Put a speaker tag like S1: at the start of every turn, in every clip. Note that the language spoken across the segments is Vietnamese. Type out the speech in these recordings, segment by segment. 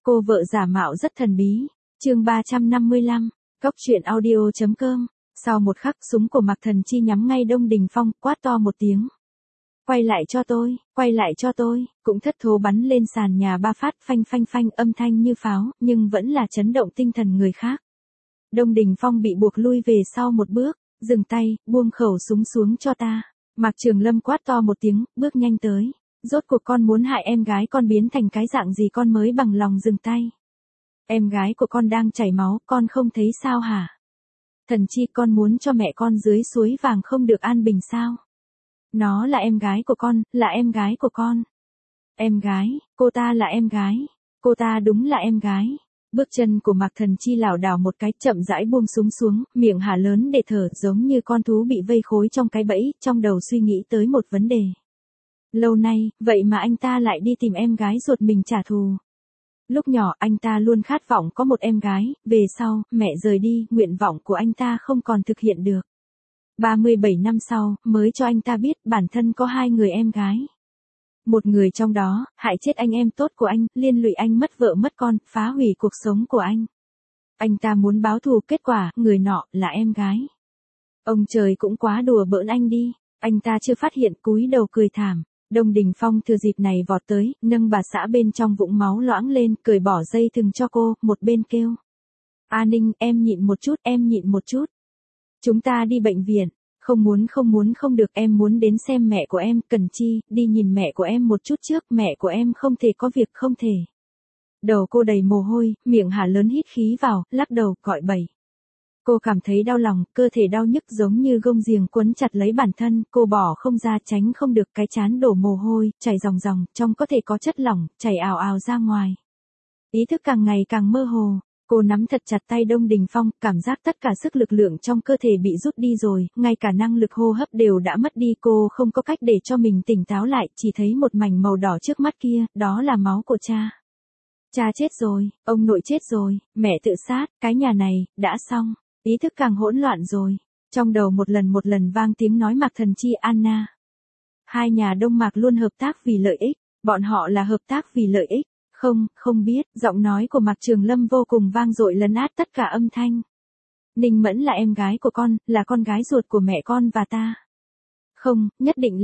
S1: Cô vợ giả mạo rất thần bí. Chương 355. Cốc truyện audio.com. Sau một khắc, súng của Mạc Thần Chi nhắm ngay Đông Đình Phong, quát to một tiếng. Quay lại cho tôi, quay lại cho tôi, cũng thất thố bắn lên sàn nhà 3 phát, phanh phanh phanh, âm thanh như pháo, nhưng vẫn là chấn động tinh thần người khác. Đông Đình Phong bị buộc lui về sau một bước, dừng tay, buông khẩu súng xuống cho ta. Mạc Trường Lâm quát to một tiếng, bước nhanh tới. Rốt cuộc con muốn hại em gái con biến thành cái dạng gì con mới bằng lòng dừng tay. Em gái của con đang chảy máu, con không thấy sao hả? Thần Chi, con muốn cho mẹ con dưới suối vàng không được an bình sao? Nó là em gái của con, là em gái của con. Em gái, cô ta là em gái. Cô ta đúng là em gái. Bước chân của Mạc Thần Chi lảo đảo một cái, chậm rãi buông súng xuống, miệng há lớn để thở, giống như con thú bị vây khối trong cái bẫy, trong đầu suy nghĩ tới một vấn đề. Lâu nay, vậy mà anh ta lại đi tìm em gái ruột mình trả thù. Lúc nhỏ anh ta luôn khát vọng có một em gái, về sau, mẹ rời đi, nguyện vọng của anh ta không còn thực hiện được. 37 năm sau, mới cho anh ta biết bản thân có 2 người em gái. Một người trong đó, hại chết anh em tốt của anh, liên lụy anh mất vợ mất con, phá hủy cuộc sống của anh. Anh ta muốn báo thù, kết quả, người nọ, là em gái. Ông trời cũng quá đùa bỡn anh đi, anh ta chưa phát hiện, cúi đầu cười thảm. Đông Đình Phong thừa dịp này vọt tới, nâng bà xã bên trong vũng máu loãng lên, cởi bỏ dây thừng cho cô, một bên kêu. A Ninh, em nhịn một chút, em nhịn một chút. Chúng ta đi bệnh viện. Không muốn không được, em muốn đến xem mẹ của em, Cần Chi, đi nhìn mẹ của em một chút trước, mẹ của em không thể có việc, không thể. Đầu cô đầy mồ hôi, miệng há lớn hít khí vào, lắc đầu, gọi bậy. Cô cảm thấy đau lòng, cơ thể đau nhức giống như gông xiềng quấn chặt lấy bản thân, cô bỏ không ra, tránh không được, cái trán đổ mồ hôi, chảy ròng ròng, trong có thể có chất lỏng, chảy ào ào ra ngoài. Ý thức càng ngày càng mơ hồ. Cô nắm thật chặt tay Đông Đình Phong, cảm giác tất cả sức lực lượng trong cơ thể bị rút đi rồi, ngay cả năng lực hô hấp đều đã mất đi, cô không có cách để cho mình tỉnh táo lại, chỉ thấy một mảnh màu đỏ trước mắt kia, đó là máu của cha. Cha chết rồi, ông nội chết rồi, mẹ tự sát, cái nhà này, đã xong, ý thức càng hỗn loạn rồi. Trong đầu một lần vang tiếng nói Mạc Thần Chi, Anna. 2 nhà Đông Mạc luôn hợp tác vì lợi ích, bọn họ là hợp tác vì lợi ích. Không biết, giọng nói của Mạc Trường Lâm vô cùng vang dội lấn át tất cả âm thanh. Ninh Mẫn là em gái của con, là con gái ruột của mẹ con và ta. Không, nhất định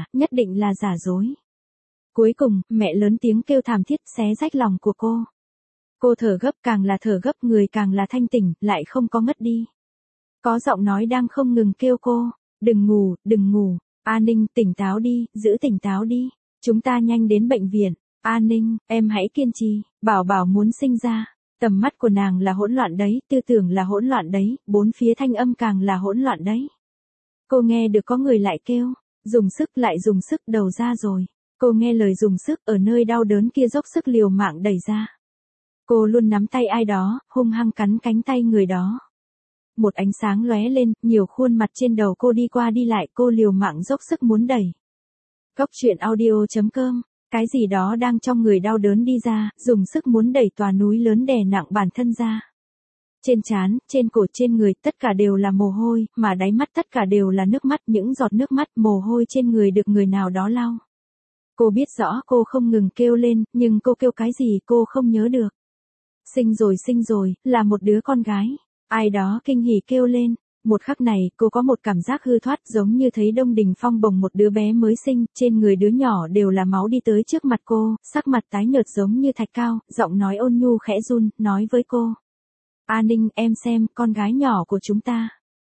S1: là giả dối. Cuối cùng, mẹ lớn tiếng kêu thảm thiết, xé rách lòng của cô. Cô thở gấp, càng là thở gấp, người càng là thanh tỉnh, lại không có ngất đi. Có giọng nói đang không ngừng kêu cô, đừng ngủ, A Ninh, tỉnh táo đi, giữ tỉnh táo đi, chúng ta nhanh đến bệnh viện. A Ninh, em hãy kiên trì, Bảo Bảo muốn sinh ra. Tầm mắt của nàng là hỗn loạn đấy, tư tưởng là hỗn loạn đấy, bốn phía thanh âm càng là hỗn loạn đấy. Cô nghe được có người lại kêu, dùng sức đầu ra rồi. Cô nghe lời dùng sức, ở nơi đau đớn kia dốc sức liều mạng đẩy ra. Cô luôn nắm tay ai đó, hung hăng cắn cánh tay người đó. Một ánh sáng lóe lên, nhiều khuôn mặt trên đầu cô đi qua đi lại, cô liều mạng dốc sức muốn đẩy. Cốc truyện audio.com. Cái gì đó đang trong người đau đớn đi ra, dùng sức muốn đẩy tòa núi lớn đè nặng bản thân ra. Trên trán, trên cổ, trên người, tất cả đều là mồ hôi, mà đáy mắt tất cả đều là nước mắt, những giọt nước mắt, mồ hôi trên người được người nào đó lau. Cô biết rõ cô không ngừng kêu lên, nhưng cô kêu cái gì cô không nhớ được. Sinh rồi, là một đứa con gái. Ai đó kinh hỉ kêu lên. Một khắc này, cô có một cảm giác hư thoát giống như thấy Đông Đình Phong bồng một đứa bé mới sinh, trên người đứa nhỏ đều là máu đi tới trước mặt cô, sắc mặt tái nhợt giống như thạch cao, giọng nói ôn nhu khẽ run, nói với cô. A Ninh, em xem, con gái nhỏ của chúng ta.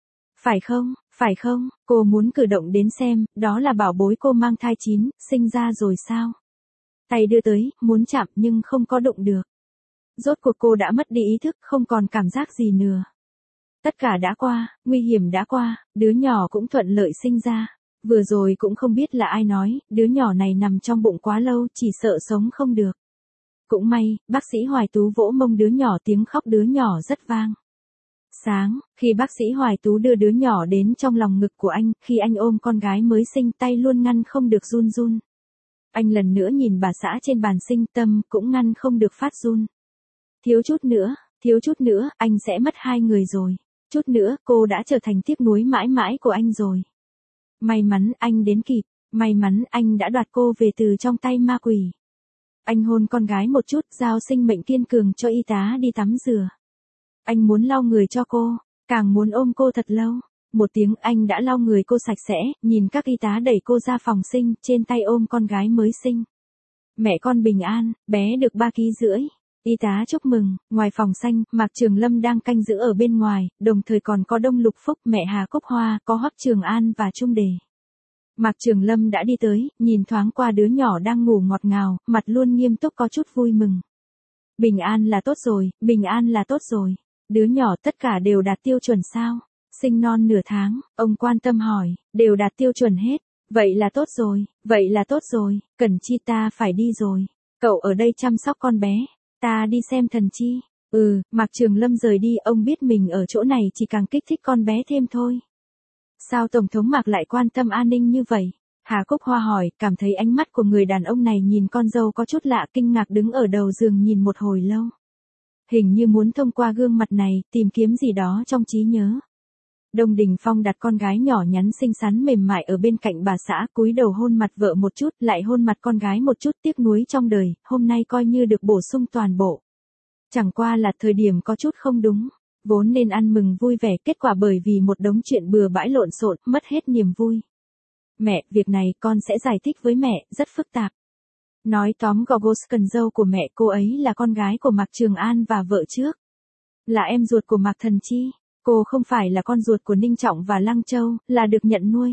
S1: Phải không, cô muốn cử động đến xem, đó là bảo bối cô mang thai 9, sinh ra rồi sao? Tay đưa tới, muốn chạm nhưng không có đụng được. Rốt cuộc cô đã mất đi ý thức, không còn cảm giác gì nữa. Tất cả đã qua, nguy hiểm đã qua, đứa nhỏ cũng thuận lợi sinh ra. Vừa rồi cũng không biết là ai nói, đứa nhỏ này nằm trong bụng quá lâu, chỉ sợ sống không được. Cũng may, bác sĩ Hoài Tú vỗ mông đứa nhỏ, tiếng khóc đứa nhỏ rất vang. Sáng, khi bác sĩ Hoài Tú đưa đứa nhỏ đến trong lòng ngực của anh, khi anh ôm con gái mới sinh, tay luôn ngăn không được run. Anh lần nữa nhìn bà xã trên bàn sinh, tâm cũng ngăn không được phát run. Thiếu chút nữa, anh sẽ mất 2 người rồi. Chút nữa, cô đã trở thành tiếc nuối mãi mãi của anh rồi. May mắn anh đến kịp, may mắn anh đã đoạt cô về từ trong tay ma quỷ. Anh hôn con gái một chút, giao sinh mệnh kiên cường cho y tá đi tắm rửa. Anh muốn lau người cho cô, càng muốn ôm cô thật lâu. Một tiếng anh đã lau người cô sạch sẽ, nhìn các y tá đẩy cô ra phòng sinh, trên tay ôm con gái mới sinh. Mẹ con bình an, bé được 3,5 kg. Y tá chúc mừng, ngoài phòng xanh, Mạc Trường Lâm đang canh giữ ở bên ngoài, đồng thời còn có Đông Lục Phúc, mẹ Hà Cúc Hoa, có Hoắc Trường An và Trung Đề. Mạc Trường Lâm đã đi tới, nhìn thoáng qua đứa nhỏ đang ngủ ngọt ngào, mặt luôn nghiêm túc có chút vui mừng. Bình an là tốt rồi, bình an là tốt rồi. Đứa nhỏ tất cả đều đạt tiêu chuẩn sao? Sinh non nửa tháng, ông quan tâm hỏi, đều đạt tiêu chuẩn hết. Vậy là tốt rồi, vậy là tốt rồi, Cẩn Chi ta phải đi rồi. Cậu ở đây chăm sóc con bé, ta đi xem Thần Chi. Mạc Trường Lâm rời đi, ông biết mình ở chỗ này chỉ càng kích thích con bé thêm thôi. Sao Tổng thống Mạc lại quan tâm an ninh như vậy? Hà Cúc Hoa hỏi, cảm thấy ánh mắt của người đàn ông này nhìn con dâu có chút lạ, kinh ngạc đứng ở đầu giường nhìn một hồi lâu. Hình như muốn thông qua gương mặt này, tìm kiếm gì đó trong trí nhớ. Đông Đình Phong đặt con gái nhỏ nhắn xinh xắn mềm mại ở bên cạnh bà xã, cúi đầu hôn mặt vợ một chút, lại hôn mặt con gái một chút, tiếc nuối trong đời, hôm nay coi như được bổ sung toàn bộ. Chẳng qua là thời điểm có chút không đúng, vốn nên ăn mừng vui vẻ, kết quả bởi vì một đống chuyện bừa bãi lộn xộn, mất hết niềm vui. Mẹ, việc này con sẽ giải thích với mẹ, rất phức tạp. Nói tóm gọn, cần dâu của mẹ cô ấy là con gái của Mạc Trường An và vợ trước. Là em ruột của Mạc Thần Chi. Cô không phải là con ruột của Ninh Trọng và Lăng Châu, là được nhận nuôi.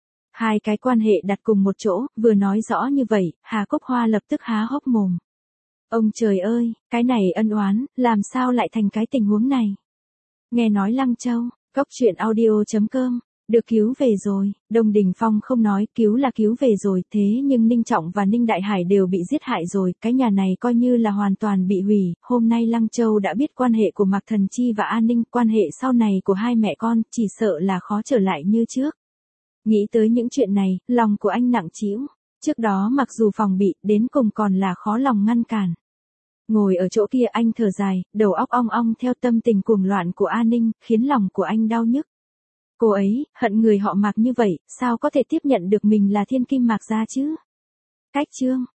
S1: Hai cái quan hệ đặt cùng một chỗ, vừa nói rõ như vậy, Hà Cúc Hoa lập tức há hốc mồm. Ông trời ơi, cái này ân oán, làm sao lại thành cái tình huống này? Nghe nói Lăng Châu, Cốc Truyện Audio.com, được cứu về rồi, Đông Đình Phong không nói cứu là cứu về rồi, thế nhưng Ninh Trọng và Ninh Đại Hải đều bị giết hại rồi, cái nhà này coi như là hoàn toàn bị hủy, hôm nay Lăng Châu đã biết quan hệ của Mạc Thần Chi và An Ninh, quan hệ sau này của hai mẹ con, chỉ sợ là khó trở lại như trước. Nghĩ tới những chuyện này, lòng của anh nặng trĩu, trước đó mặc dù phòng bị, đến cùng còn là khó lòng ngăn cản. Ngồi ở chỗ kia anh thở dài, đầu óc ong ong theo tâm tình cuồng loạn của An Ninh, khiến lòng của anh đau nhức. Cô ấy, hận người họ Mạc như vậy, sao có thể tiếp nhận được mình là thiên kim Mạc gia chứ? Cách chương.